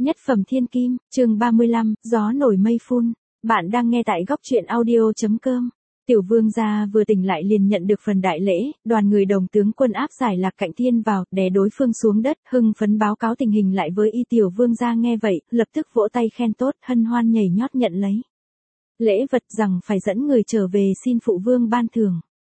Nhất phẩm thiên kim, chương 35, gió nổi mây phun. Bạn đang nghe tại góc truyện audio.com. Tiểu vương gia vừa tỉnh lại liền nhận được phần đại lễ, đoàn người đồng tướng quân áp giải Lạc Cạnh Thiên vào, đè đối phương xuống đất, hưng phấn báo cáo tình hình lại với y. Tiểu vương gia nghe vậy, lập tức vỗ tay khen tốt, hân hoan nhảy nhót nhận lấy lễ vật, rằng phải dẫn người trở về xin phụ vương ban thưởng.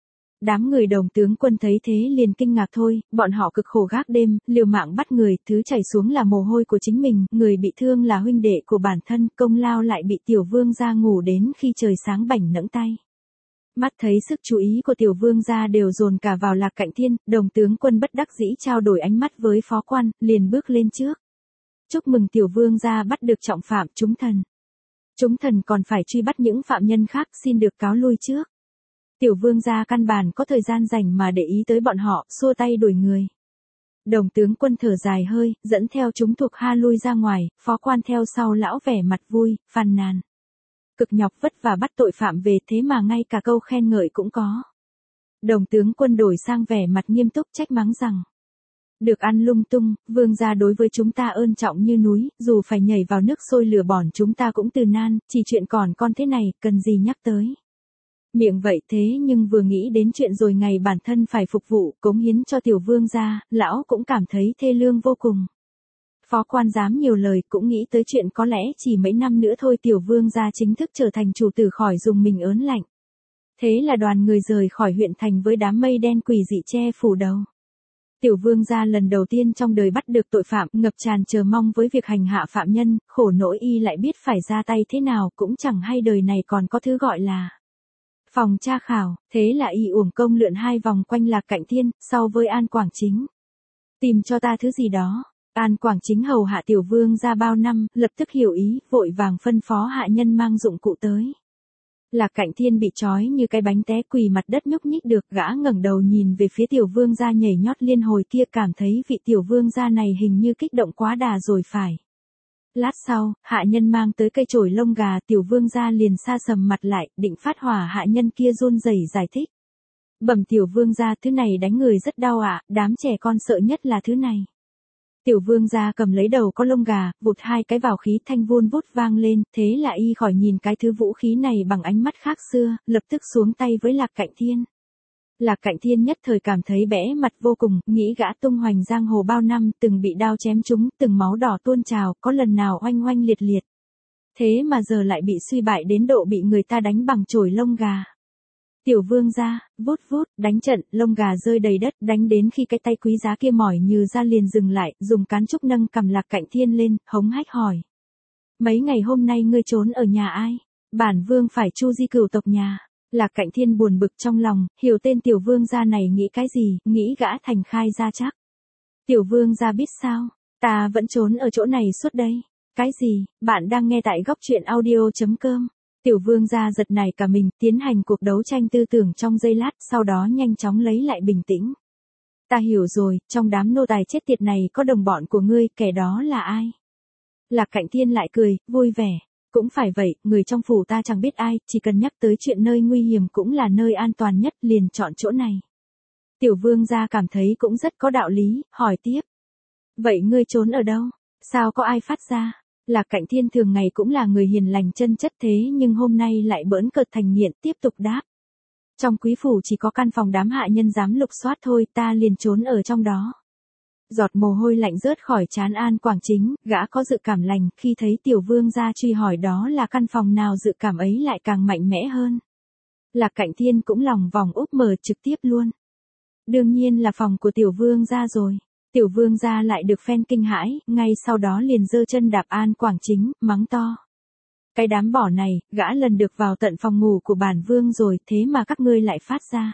Đám người đồng tướng quân thấy thế liền kinh ngạc thôi, bọn họ cực khổ gác đêm, liều mạng bắt người, thứ chảy xuống là mồ hôi của chính mình, người bị thương là huynh đệ của bản thân, công lao lại bị tiểu vương gia ngủ đến khi trời sáng bảnh nẫng tay. Mắt thấy sức chú ý của tiểu vương gia đều dồn cả vào Lạc Cạnh Thiên, đồng tướng quân bất đắc dĩ trao đổi ánh mắt với phó quan, liền bước lên trước. Chúc mừng tiểu vương gia bắt được trọng phạm, chúng thần. Chúng thần còn phải truy bắt những phạm nhân khác, xin được cáo lui trước. Tiểu vương gia căn bản có thời gian rảnh mà để ý tới bọn họ, xua tay đuổi người. Đồng tướng quân thở dài hơi, dẫn theo chúng thuộc hạ lui ra ngoài, phó quan theo sau lão vẻ mặt vui, phàn nàn. Cực nhọc vất vả bắt tội phạm về thế mà ngay cả câu khen ngợi cũng có. Đồng tướng quân đổi sang vẻ mặt nghiêm túc trách mắng rằng. Được ăn lung tung, vương gia đối với chúng ta ơn trọng như núi, dù phải nhảy vào nước sôi lửa bỏng chúng ta cũng từ nan, chỉ chuyện còn con thế này, cần gì nhắc tới. Miệng vậy thế nhưng vừa nghĩ đến chuyện rồi ngày bản thân phải phục vụ, cống hiến cho tiểu vương gia, lão cũng cảm thấy thê lương vô cùng. Phó quan dám nhiều lời cũng nghĩ tới chuyện có lẽ chỉ mấy năm nữa thôi tiểu vương gia chính thức trở thành chủ tử khỏi dùng mình ớn lạnh. Thế là đoàn người rời khỏi huyện thành với đám mây đen quỷ dị che phủ đầu. Tiểu vương gia lần đầu tiên trong đời bắt được tội phạm, ngập tràn chờ mong với việc hành hạ phạm nhân, khổ nỗi y lại biết phải ra tay thế nào, cũng chẳng hay đời này còn có thứ gọi là phòng tra khảo, thế là y uổng công lượn 2 vòng quanh Lạc Cạnh Thiên, sau với An Quảng Chính. Tìm cho ta thứ gì đó. An Quảng Chính hầu hạ tiểu vương gia bao năm, lập tức hiểu ý, vội vàng phân phó hạ nhân mang dụng cụ tới. Lạc Cạnh Thiên bị trói như cái bánh té quỳ mặt đất nhúc nhích được, gã ngẩng đầu nhìn về phía tiểu vương gia nhảy nhót liên hồi kia, cảm thấy vị tiểu vương gia này hình như kích động quá đà rồi phải. Lát sau, hạ nhân mang tới cây chổi lông gà, tiểu vương gia liền sa sầm mặt lại, định phát hỏa, hạ nhân kia run rẩy giải thích. Bẩm tiểu vương gia, thứ này đánh người rất đau ạ, đám trẻ con sợ nhất là thứ này. Tiểu vương gia cầm lấy đầu có lông gà, vụt 2 cái vào khí, thanh vun vút vang lên, thế là y khỏi nhìn cái thứ vũ khí này bằng ánh mắt khác xưa, lập tức xuống tay với Lạc Cạnh Thiên. Lạc Cạnh Thiên nhất thời cảm thấy bẽ mặt vô cùng, nghĩ gã tung hoành giang hồ bao năm, từng bị đao chém trúng, từng máu đỏ tuôn trào, có lần nào oanh oanh liệt liệt. Thế mà giờ lại bị suy bại đến độ bị người ta đánh bằng chổi lông gà. Tiểu vương gia, vút vút, đánh trận, lông gà rơi đầy đất, đánh đến khi cái tay quý giá kia mỏi như ra liền dừng lại, dùng cán trúc nâng cầm Lạc Cạnh Thiên lên, hống hách hỏi. Mấy ngày hôm nay ngươi trốn ở nhà ai? Bản vương phải chu di cửu tộc nhà. Lạc Cạnh Thiên buồn bực trong lòng, hiểu tên tiểu vương gia này nghĩ cái gì, nghĩ gã thành khai ra chắc. Tiểu vương gia biết sao, ta vẫn trốn ở chỗ này suốt đây. Cái gì, bạn đang nghe tại góc truyện audio.com. Tiểu vương gia giật nảy cả mình, tiến hành cuộc đấu tranh tư tưởng trong giây lát, sau đó nhanh chóng lấy lại bình tĩnh. Ta hiểu rồi, trong đám nô tài chết tiệt này có đồng bọn của ngươi, kẻ đó là ai? Lạc Cạnh Thiên lại cười, vui vẻ. Cũng phải vậy, người trong phủ ta chẳng biết ai, chỉ cần nhắc tới chuyện nơi nguy hiểm cũng là nơi an toàn nhất, liền chọn chỗ này. Tiểu vương gia cảm thấy cũng rất có đạo lý, hỏi tiếp. Vậy ngươi trốn ở đâu? Sao có ai phát ra? Lạc Cạnh Thiên thường ngày cũng là người hiền lành chân chất thế nhưng hôm nay lại bỡn cợt thành nghiện, tiếp tục đáp. Trong quý phủ chỉ có căn phòng đám hạ nhân dám lục soát thôi, ta liền trốn ở trong đó. Giọt mồ hôi lạnh rớt khỏi trán An Quảng Chính, gã có dự cảm lành, khi thấy tiểu vương gia truy hỏi đó là căn phòng nào dự cảm ấy lại càng mạnh mẽ hơn. Lạc Cạnh Thiên cũng lòng vòng úp mở trực tiếp luôn. Đương nhiên là phòng của tiểu vương gia rồi. Tiểu vương gia lại được phen kinh hãi, ngay sau đó liền giơ chân đạp An Quảng Chính, mắng to. Cái đám bỏ này, gã lần được vào tận phòng ngủ của bản vương rồi, thế mà các ngươi lại phát ra.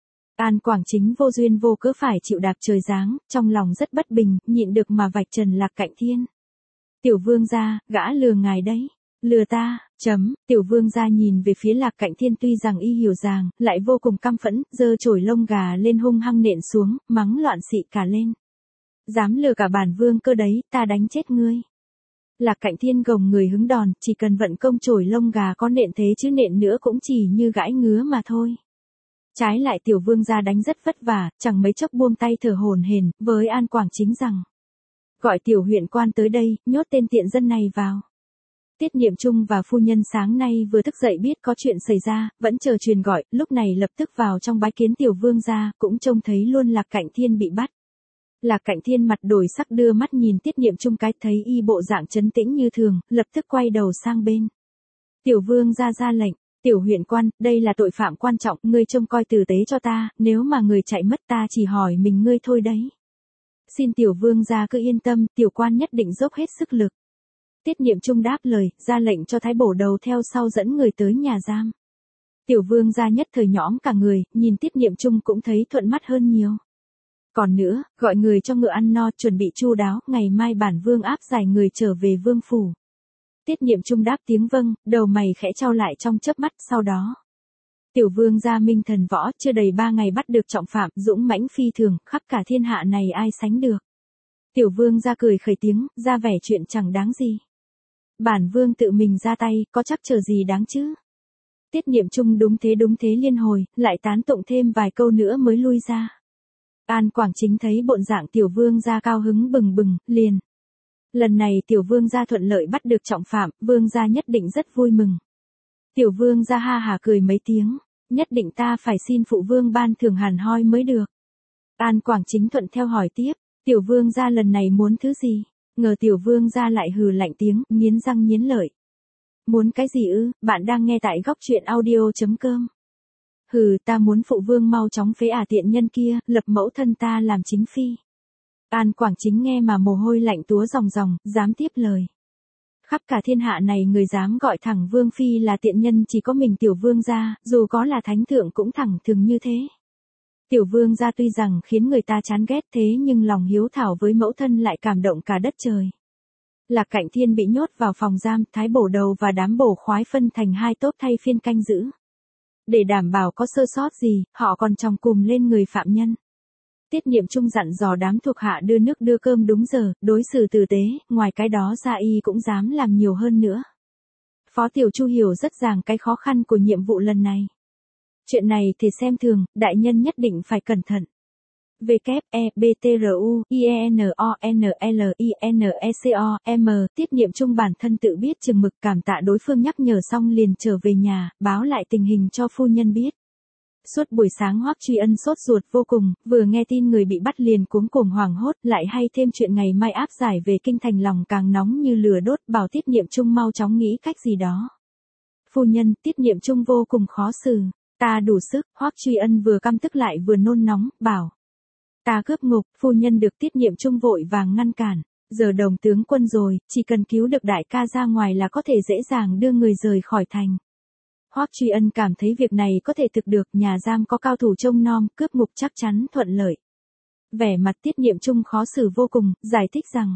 An Quảng Chính vô duyên vô cớ phải chịu đạp trời giáng, trong lòng rất bất bình, nhịn được mà vạch trần Lạc Cạnh Thiên. Tiểu vương gia, gã lừa ngài đấy. Lừa ta, tiểu vương gia nhìn về phía Lạc Cạnh Thiên tuy rằng y hiểu ràng, lại vô cùng căm phẫn, giơ chổi lông gà lên hung hăng nện xuống, mắng loạn xị cả lên. Dám lừa cả bản vương cơ đấy, ta đánh chết ngươi. Lạc Cạnh Thiên gồng người hứng đòn, chỉ cần vận công chổi lông gà có nện thế chứ nện nữa cũng chỉ như gãi ngứa mà thôi. Trái lại tiểu vương gia đánh rất vất vả, chẳng mấy chốc buông tay thở hổn hển với An Quảng Chính rằng. Gọi tiểu huyện quan tới đây, nhốt tên tiện dân này vào. Tiết Niệm Trung và phu nhân sáng nay vừa thức dậy biết có chuyện xảy ra, vẫn chờ truyền gọi, lúc này lập tức vào trong bái kiến tiểu vương gia, cũng trông thấy luôn Lạc Cạnh Thiên bị bắt. Lạc Cạnh Thiên mặt đổi sắc đưa mắt nhìn Tiết Niệm Trung cái, thấy y bộ dạng trấn tĩnh như thường, lập tức quay đầu sang bên. Tiểu vương gia ra lệnh, tiểu huyện quan, đây là tội phạm quan trọng, ngươi trông coi tử tế cho ta, nếu mà người chạy mất ta chỉ hỏi mình ngươi thôi đấy. Xin tiểu vương gia cứ yên tâm, tiểu quan nhất định dốc hết sức lực. Tiết Niệm Trung đáp lời, ra lệnh cho thái bổ đầu theo sau dẫn người tới nhà giam. Tiểu vương gia nhất thời nhõm cả người, nhìn Tiết Niệm Trung cũng thấy thuận mắt hơn nhiều. Còn nữa, gọi người cho ngựa ăn no, chuẩn bị chu đáo, ngày mai bản vương áp giải người trở về vương phủ. Tiết Niệm Trung đáp tiếng vâng, đầu mày khẽ trao lại trong chớp mắt, sau đó. Tiểu vương gia minh thần võ, chưa đầy 3 ngày bắt được trọng phạm, dũng mãnh phi thường, khắp cả thiên hạ này ai sánh được. Tiểu vương gia cười khẩy tiếng, ra vẻ chuyện chẳng đáng gì. Bản vương tự mình ra tay, có chắc chờ gì đáng chứ. Tiết Niệm Trung đúng thế liên hồi, lại tán tụng thêm vài câu nữa mới lui ra. An Quảng Chính thấy bộn dạng tiểu vương gia cao hứng bừng bừng, liền. Lần này tiểu vương gia thuận lợi bắt được trọng phạm, vương gia nhất định rất vui mừng. Tiểu vương gia ha hả cười mấy tiếng, nhất định ta phải xin phụ vương ban thưởng hàn hoi mới được. An Quảng Chính thuận theo hỏi tiếp, tiểu vương gia lần này muốn thứ gì? Ngờ tiểu vương gia lại hừ lạnh tiếng, nghiến răng nghiến lợi. Muốn cái gì ư? Bạn đang nghe tại góc truyện audio.com. Hừ, ta muốn phụ vương mau chóng phế tiện nhân kia, lập mẫu thân ta làm chính phi. An Quảng Chính nghe mà mồ hôi lạnh túa ròng ròng, dám tiếp lời. Khắp cả thiên hạ này người dám gọi thẳng vương phi là tiện nhân chỉ có mình tiểu vương gia, dù có là thánh thượng cũng thẳng thừng như thế. Tiểu vương gia tuy rằng khiến người ta chán ghét thế nhưng lòng hiếu thảo với mẫu thân lại cảm động cả đất trời. Lạc Cạnh Thiên bị nhốt vào phòng giam, thái bổ đầu và đám bổ khoái phân thành 2 tốp thay phiên canh giữ. Để đảm bảo có sơ sót gì, họ còn chòng cùm lên người phạm nhân. Tiết Niệm Trung dặn dò đám thuộc hạ đưa nước đưa cơm đúng giờ, đối xử tử tế, ngoài cái đó ra y cũng dám làm nhiều hơn nữa. Phó Tiểu Chu hiểu rất ràng cái khó khăn của nhiệm vụ lần này. Chuyện này thì xem thường, đại nhân nhất định phải cẩn thận. WEBTRUINONLINECO Tiết Niệm Trung bản thân tự biết chừng mực, cảm tạ đối phương nhắc nhở xong liền trở về nhà, báo lại tình hình cho phu nhân biết. Suốt buổi sáng Hoắc Truy Ân sốt ruột vô cùng, vừa nghe tin người bị bắt liền cuống cuồng hoảng hốt, lại hay thêm chuyện ngày mai áp giải về kinh thành, lòng càng nóng như lửa đốt, bảo Tiết Niệm Trung mau chóng nghĩ cách gì đó. Phu nhân, Tiết Niệm Trung vô cùng khó xử. Ta đủ sức. Hoắc Truy Ân vừa căm tức lại vừa nôn nóng, bảo. Ta cướp ngục. Phu nhân được Tiết Niệm Trung vội vàng ngăn cản. Giờ Đồng tướng quân rồi, chỉ cần cứu được đại ca ra ngoài là có thể dễ dàng đưa người rời khỏi thành. Hoắc Truy Ân cảm thấy việc này có thể thực được, nhà giam có cao thủ trông nom, cướp ngục chắc chắn thuận lợi. Vẻ mặt Tiết Niệm Trung khó xử vô cùng, giải thích rằng.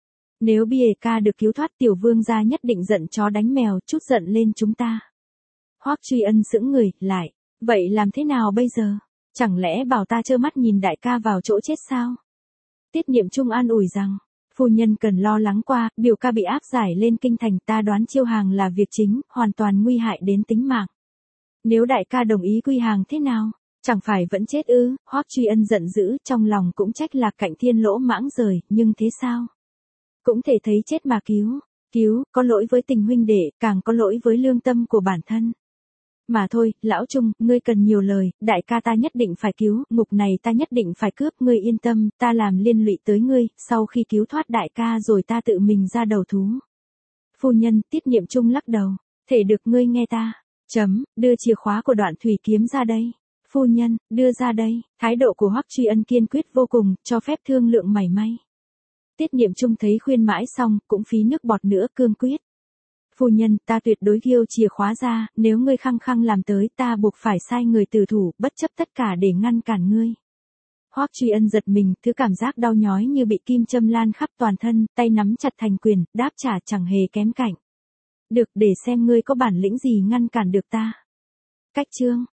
Nếu bia ca được cứu thoát, tiểu vương gia nhất định giận chó đánh mèo, trút giận lên chúng ta. Hoắc Truy Ân sững người, lại. Vậy làm thế nào bây giờ? Chẳng lẽ bảo ta trơ mắt nhìn đại ca vào chỗ chết sao? Tiết Niệm Trung an ủi rằng. Phu nhân cần lo lắng qua, biểu ca bị áp giải lên kinh thành, ta đoán chiêu hàng là việc chính, hoàn toàn nguy hại đến tính mạng. Nếu đại ca đồng ý quy hàng thế nào? Chẳng phải vẫn chết ư? Hoắc Truy Ân giận dữ, trong lòng cũng trách Lạc Cạnh Thiên lỗ mãng rời, nhưng thế sao? Cũng thể thấy chết mà cứu. Cứu, có lỗi với tình huynh đệ, càng có lỗi với lương tâm của bản thân. Mà thôi, lão Trung, ngươi cần nhiều lời, đại ca ta nhất định phải cứu, ngục này ta nhất định phải cướp, ngươi yên tâm, ta làm liên lụy tới ngươi, sau khi cứu thoát đại ca rồi ta tự mình ra đầu thú. Phu nhân, Tiết Niệm Trung lắc đầu, thể được ngươi nghe ta. Đưa chìa khóa của Đoạn Thủy Kiếm ra đây. Phu nhân, đưa ra đây. Thái độ của Hoắc Truy Ân kiên quyết vô cùng, cho phép thương lượng mảy may. Tiết Niệm Trung thấy khuyên mãi xong, cũng phí nước bọt nữa, cương quyết. Phu nhân, ta tuyệt đối ghiêu chìa khóa ra, nếu ngươi khăng khăng làm tới, ta buộc phải sai người tử thủ, bất chấp tất cả để ngăn cản ngươi. Hoắc Truy Ân giật mình, thứ cảm giác đau nhói như bị kim châm lan khắp toàn thân, tay nắm chặt thành quyền, đáp trả chẳng hề kém cạnh. Được, để xem ngươi có bản lĩnh gì ngăn cản được ta. Cách chương